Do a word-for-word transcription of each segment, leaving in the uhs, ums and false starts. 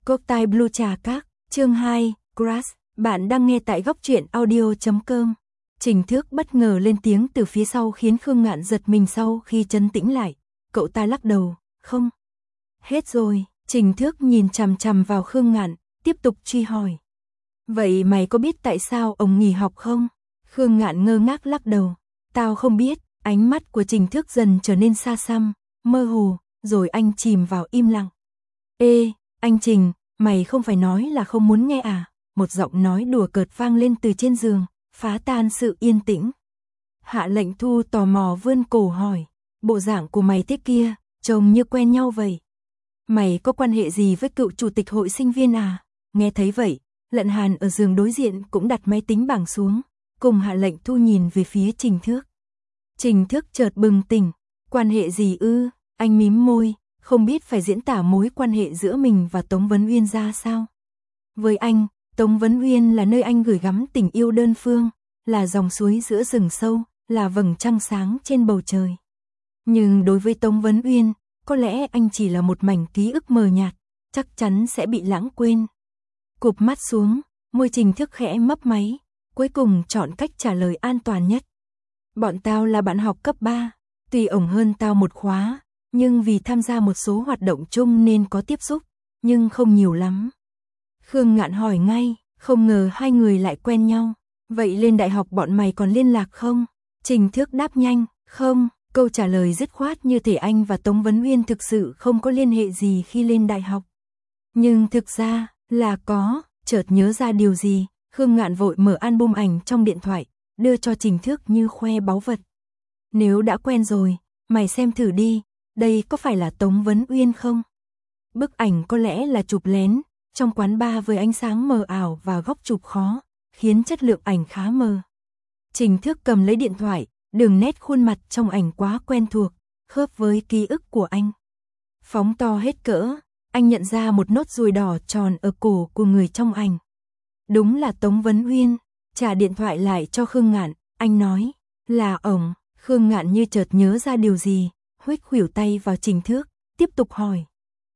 Cốc tai Blue trà các, chương hai, Crush, bạn đang nghe tại góc truyện audio chấm com. Trình Thước bất ngờ lên tiếng từ phía sau khiến Khương Ngạn giật mình. Sau khi trấn tĩnh lại, cậu ta lắc đầu, không. Hết rồi, Trình Thước nhìn chằm chằm vào Khương Ngạn, tiếp tục truy hỏi. Vậy mày có biết tại sao ông nghỉ học không? Khương Ngạn ngơ ngác lắc đầu, tao không biết. Ánh mắt của Trình Thước dần trở nên xa xăm, mơ hồ, rồi anh chìm vào im lặng. Ê, anh Trình, mày không phải nói là không muốn nghe à? Một giọng nói đùa cợt vang lên từ trên giường, phá tan sự yên tĩnh. Hạ Lệnh Thu tò mò vươn cổ hỏi, bộ dạng của mày thế kia, trông như quen nhau vậy. Mày có quan hệ gì với cựu chủ tịch hội sinh viên à? Nghe thấy vậy, Lận Hàn ở giường đối diện cũng đặt máy tính bảng xuống, cùng Hạ Lệnh Thu nhìn về phía Trình Thước. Trình Thước chợt bừng tỉnh, quan hệ gì ư? Anh mím môi, không biết phải diễn tả mối quan hệ giữa mình và Tống Vấn Uyên ra sao. Với anh, Tống Vấn Uyên là nơi anh gửi gắm tình yêu đơn phương, là dòng suối giữa rừng sâu, là vầng trăng sáng trên bầu trời. Nhưng đối với Tống Vấn Uyên, có lẽ anh chỉ là một mảnh ký ức mờ nhạt, chắc chắn sẽ bị lãng quên. Cụp mắt xuống, môi Trình Thước khẽ mấp máy, cuối cùng chọn cách trả lời an toàn nhất. Bọn tao là bạn học cấp ba, tuy ổng hơn tao một khóa, nhưng vì tham gia một số hoạt động chung nên có tiếp xúc, nhưng không nhiều lắm. Khương Ngạn hỏi ngay, không ngờ hai người lại quen nhau. Vậy lên đại học bọn mày còn liên lạc không? Trình Thước đáp nhanh, không. Câu trả lời dứt khoát như thể anh và Tống Vấn Uyên thực sự không có liên hệ gì khi lên đại học. Nhưng thực ra là có. Chợt nhớ ra điều gì, Khương Ngạn vội mở album ảnh trong điện thoại, đưa cho Trình Thước như khoe báu vật. Nếu đã quen rồi, mày xem thử đi, đây có phải là Tống Vấn Uyên không? Bức ảnh có lẽ là chụp lén, trong quán bar với ánh sáng mờ ảo và góc chụp khó, khiến chất lượng ảnh khá mờ. Trình Thước cầm lấy điện thoại, đường nét khuôn mặt trong ảnh quá quen thuộc, khớp với ký ức của anh. Phóng to hết cỡ, anh nhận ra một nốt ruồi đỏ tròn ở cổ của người trong ảnh. Đúng là Tống Vấn Uyên. Trả điện thoại lại cho Khương Ngạn, anh nói, là ổng. Khương Ngạn như chợt nhớ ra điều gì, huých khuỷu tay vào Trình Thước, tiếp tục hỏi.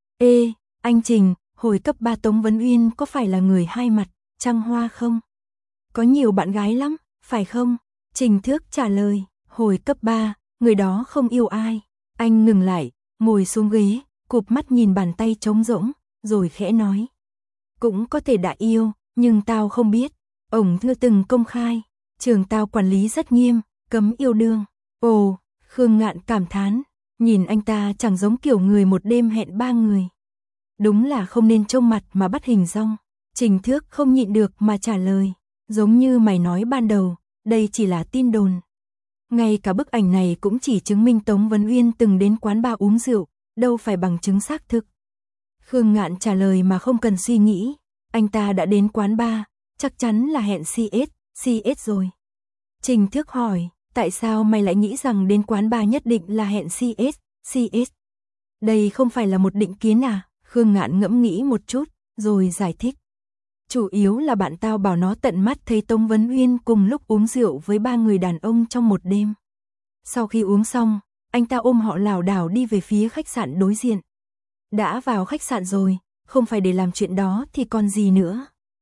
Ê, anh Trình, hồi cấp ba Tống Vấn Uyên có phải là người hai mặt, trăng hoa không? Có nhiều bạn gái lắm, phải không? Trình Thước trả lời, hồi cấp ba, người đó không yêu ai. Anh ngừng lại, ngồi xuống ghế, cụp mắt nhìn bàn tay trống rỗng, rồi khẽ nói. Cũng có thể đã yêu, nhưng tao không biết. Ổng chưa từng công khai, trường tao quản lý rất nghiêm, cấm yêu đương. Ồ, Khương Ngạn cảm thán, nhìn anh ta chẳng giống kiểu người một đêm hẹn ba người. Đúng là không nên trông mặt mà bắt hình dong. Trình Thước không nhịn được mà trả lời, giống như mày nói ban đầu, đây chỉ là tin đồn. Ngay cả bức ảnh này cũng chỉ chứng minh Tống Vấn Uyên từng đến quán bar uống rượu, đâu phải bằng chứng xác thực. Khương Ngạn trả lời mà không cần suy nghĩ, anh ta đã đến quán bar, chắc chắn là hẹn xê ét, xê ét rồi. Trình Thước hỏi, tại sao mày lại nghĩ rằng đến quán bar nhất định là hẹn xê ét, xê ét? Đây không phải là một định kiến à? Khương Ngạn ngẫm nghĩ một chút, rồi giải thích. Chủ yếu là bạn tao bảo nó tận mắt thấy Tống Vấn Uyên cùng lúc uống rượu với ba người đàn ông trong một đêm. Sau khi uống xong, anh ta ôm họ lảo đảo đi về phía khách sạn đối diện. Đã vào khách sạn rồi, không phải để làm chuyện đó thì còn gì nữa.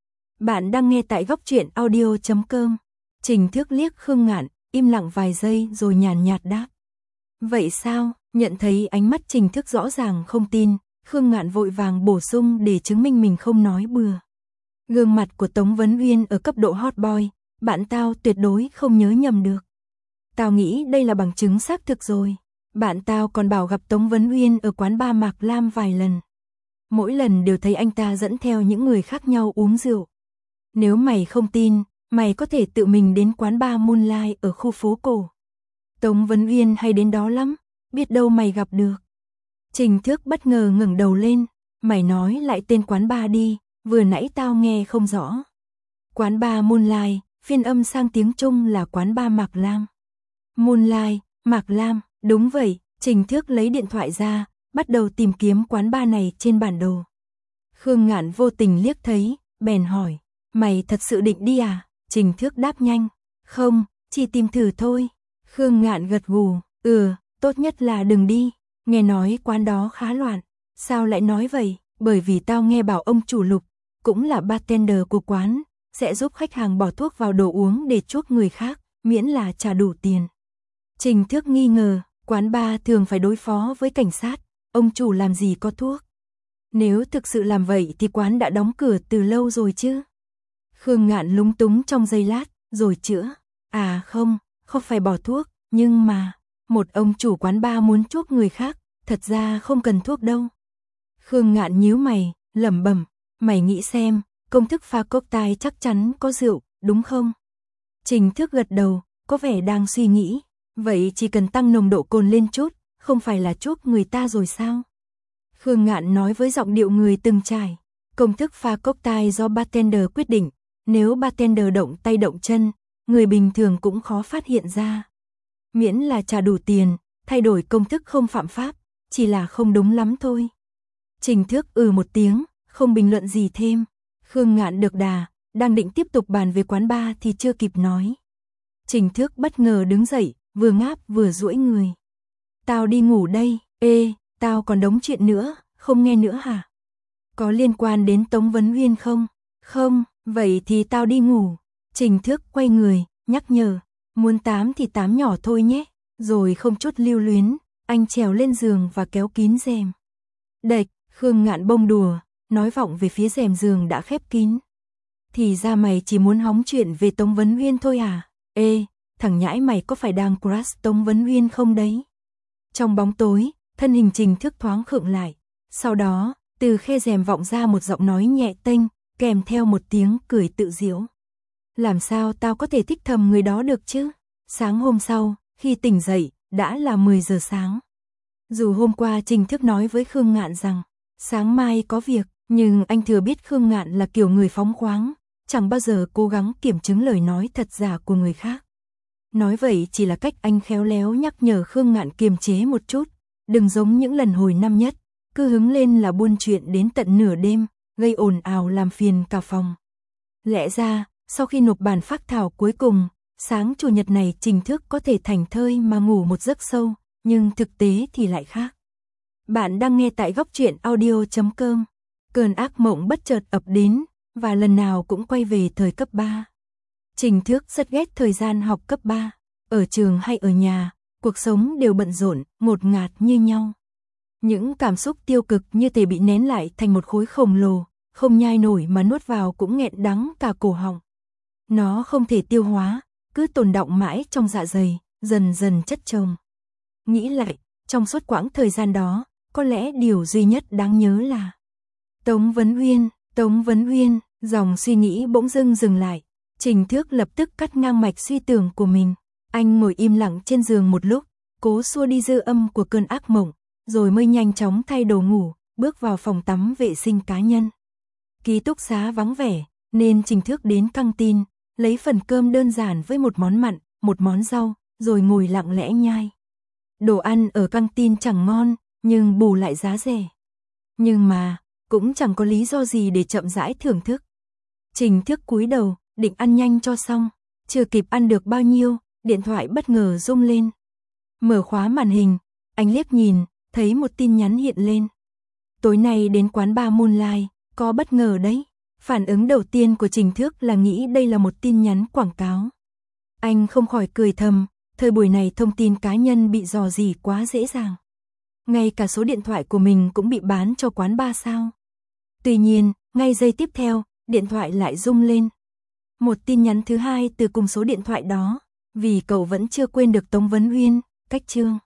Bạn đang nghe tại góc truyện audio chấm com. Trình Thước liếc Khương Ngạn, im lặng vài giây rồi nhàn nhạt đáp. Vậy sao? Nhận thấy ánh mắt Trình Thước rõ ràng không tin, Khương Ngạn vội vàng bổ sung để chứng minh mình không nói bừa. Gương mặt của Tống Vấn Uyên ở cấp độ hot boy, bạn tao tuyệt đối không nhớ nhầm được. Tao nghĩ đây là bằng chứng xác thực rồi. Bạn tao còn bảo gặp Tống Vấn Uyên ở quán bar Mạc Lam vài lần. Mỗi lần đều thấy anh ta dẫn theo những người khác nhau uống rượu. Nếu mày không tin, mày có thể tự mình đến quán bar Moonlight ở khu phố cổ. Tống Vấn Uyên hay đến đó lắm, biết đâu mày gặp được. Trình Thước bất ngờ ngẩng đầu lên, mày nói lại tên quán bar đi, vừa nãy tao nghe không rõ. Quán bar Moonlight, phiên âm sang tiếng Trung là quán bar Mạc Lam. Moonlight, Mạc Lam, đúng vậy. Trình Thước lấy điện thoại ra, bắt đầu tìm kiếm quán bar này trên bản đồ. Khương Ngạn vô tình liếc thấy, bèn hỏi, mày thật sự định đi à? Trình Thước đáp nhanh, không, chỉ tìm thử thôi. Khương Ngạn gật gù, ừ, tốt nhất là đừng đi, nghe nói quán đó khá loạn. Sao lại nói vậy? bởi vì tao nghe bảo ông chủ Lục, cũng là bartender của quán, sẽ giúp khách hàng bỏ thuốc vào đồ uống để chuốc người khác, miễn là trả đủ tiền. Trình Thước nghi ngờ, quán bar thường phải đối phó với cảnh sát, ông chủ làm gì có thuốc. Nếu thực sự làm vậy thì quán đã đóng cửa từ lâu rồi chứ. Khương Ngạn lúng túng trong giây lát, rồi chữa. À không, không phải bỏ thuốc, nhưng mà, một ông chủ quán bar muốn chuốc người khác, thật ra không cần thuốc đâu. Khương Ngạn nhíu mày, lẩm bẩm, mày nghĩ xem, công thức pha cocktail chắc chắn có rượu, đúng không? Trình Thước gật đầu, có vẻ đang suy nghĩ, vậy chỉ cần tăng nồng độ cồn lên chút, không phải là chuốc người ta rồi sao? Khương Ngạn nói với giọng điệu người từng trải, công thức pha cocktail do bartender quyết định, nếu bartender động tay động chân, người bình thường cũng khó phát hiện ra. Miễn là trả đủ tiền, thay đổi công thức không phạm pháp, chỉ là không đúng lắm thôi. Trình Thước ừ một tiếng, không bình luận gì thêm. Khương Ngạn được đà, đang định tiếp tục bàn về quán bar thì chưa kịp nói. Trình Thước bất ngờ đứng dậy, vừa ngáp vừa duỗi người. Tao đi ngủ đây, ê, tao còn đống chuyện nữa, không nghe nữa hả? Có liên quan đến Tống Vấn Uyên không? Không, vậy thì tao đi ngủ. Trình Thước quay người, nhắc nhở, muốn tám thì tám nhỏ thôi nhé. Rồi không chút lưu luyến, anh trèo lên giường và kéo kín rèm. Đệch, Khương Ngạn bông đùa, nói vọng về phía rèm giường đã khép kín. Thì ra mày chỉ muốn hóng chuyện về Tống Vấn Uyên thôi à? Ê, thằng nhãi mày có phải đang crush Tống Vấn Uyên không đấy? Trong bóng tối, thân hình Trình Thước thoáng khựng lại. Sau đó, từ khe rèm vọng ra một giọng nói nhẹ tênh, kèm theo một tiếng cười tự giễu. Làm sao tao có thể thích thầm người đó được chứ? Sáng hôm sau, khi tỉnh dậy, đã là mười giờ sáng. Dù hôm qua Trình Thước nói với Khương Ngạn rằng, sáng mai có việc, nhưng anh thừa biết Khương Ngạn là kiểu người phóng khoáng, chẳng bao giờ cố gắng kiểm chứng lời nói thật giả của người khác. Nói vậy chỉ là cách anh khéo léo nhắc nhở Khương Ngạn kiềm chế một chút, đừng giống những lần hồi năm nhất, cứ hứng lên là buôn chuyện đến tận nửa đêm, gây ồn ào làm phiền cả phòng. Lẽ ra, sau khi nộp bản phác thảo cuối cùng, sáng chủ nhật này Trình Thước có thể thảnh thơi mà ngủ một giấc sâu, nhưng thực tế thì lại khác. Bạn đang nghe tại góc truyện audio chấm com. Cơn ác mộng bất chợt ập đến, và lần nào cũng quay về thời cấp ba. Trình Thước rất ghét thời gian học cấp ba. Ở trường hay ở nhà, cuộc sống đều bận rộn, ngột ngạt như nhau. Những cảm xúc tiêu cực như thể bị nén lại thành một khối khổng lồ, không nhai nổi mà nuốt vào cũng nghẹn đắng cả cổ họng. Nó không thể tiêu hóa, cứ tồn đọng mãi trong dạ dày, dần dần chất chồng. Nghĩ lại, trong suốt quãng thời gian đó, có lẽ điều duy nhất đáng nhớ là Tống Vấn Uyên, Tống Vấn Uyên, dòng suy nghĩ bỗng dưng dừng lại. Trình Thước lập tức cắt ngang mạch suy tưởng của mình. Anh ngồi im lặng trên giường một lúc, cố xua đi dư âm của cơn ác mộng, rồi mới nhanh chóng thay đồ ngủ, bước vào phòng tắm vệ sinh cá nhân. Ký túc xá vắng vẻ, nên Trình Thước đến căng tin, lấy phần cơm đơn giản với một món mặn, một món rau, rồi ngồi lặng lẽ nhai. Đồ ăn ở căng tin chẳng ngon, nhưng bù lại giá rẻ. Nhưng mà, cũng chẳng có lý do gì để chậm rãi thưởng thức. Trình Thước cúi đầu, định ăn nhanh cho xong, chưa kịp ăn được bao nhiêu, điện thoại bất ngờ rung lên. Mở khóa màn hình, anh liếc nhìn, thấy một tin nhắn hiện lên. Tối nay đến quán bar Moonlight, có bất ngờ đấy. Phản ứng đầu tiên của Trình Thước là nghĩ đây là một tin nhắn quảng cáo. Anh không khỏi cười thầm, thời buổi này thông tin cá nhân bị rò rỉ quá dễ dàng. Ngay cả số điện thoại của mình cũng bị bán cho quán bar sao. Tuy nhiên, ngay giây tiếp theo, điện thoại lại rung lên. Một tin nhắn thứ hai từ cùng số điện thoại đó, vì cậu vẫn chưa quên được Tống Vấn Uyên, cách chương.